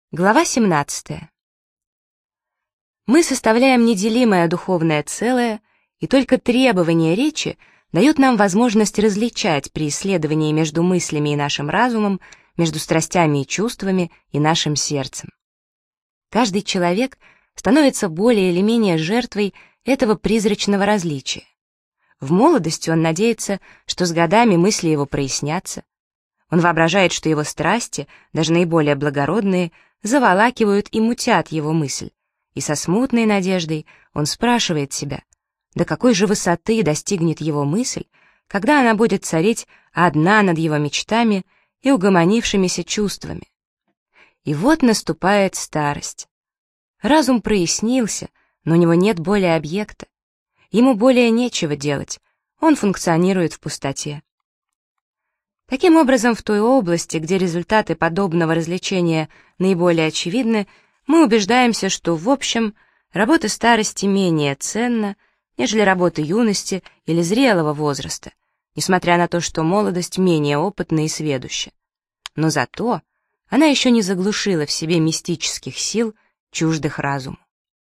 Глава 17. Мы составляем неделимое духовное целое, и только требование речи дает нам возможность различать при исследовании между мыслями и нашим разумом, между страстями и чувствами и нашим сердцем. Каждый человек становится более или менее жертвой этого призрачного различия. В молодости он надеется, что с годами мысли его прояснятся. Он воображает, что его страсти, даже наиболее благородные, заволакивают и мутят его мысль, и со смутной надеждой он спрашивает себя, до какой же высоты достигнет его мысль, когда она будет царить одна над его мечтами и угомонившимися чувствами. И вот наступает старость. Разум прояснился, но у него нет более объекта. Ему более нечего делать, он функционирует в пустоте. Таким образом, в той области, где результаты подобного развлечения наиболее очевидны, мы убеждаемся, что, в общем, работа старости менее ценна, нежели работа юности или зрелого возраста, несмотря на то, что молодость менее опытна и сведуща. Но зато она еще не заглушила в себе мистических сил, чуждых разуму.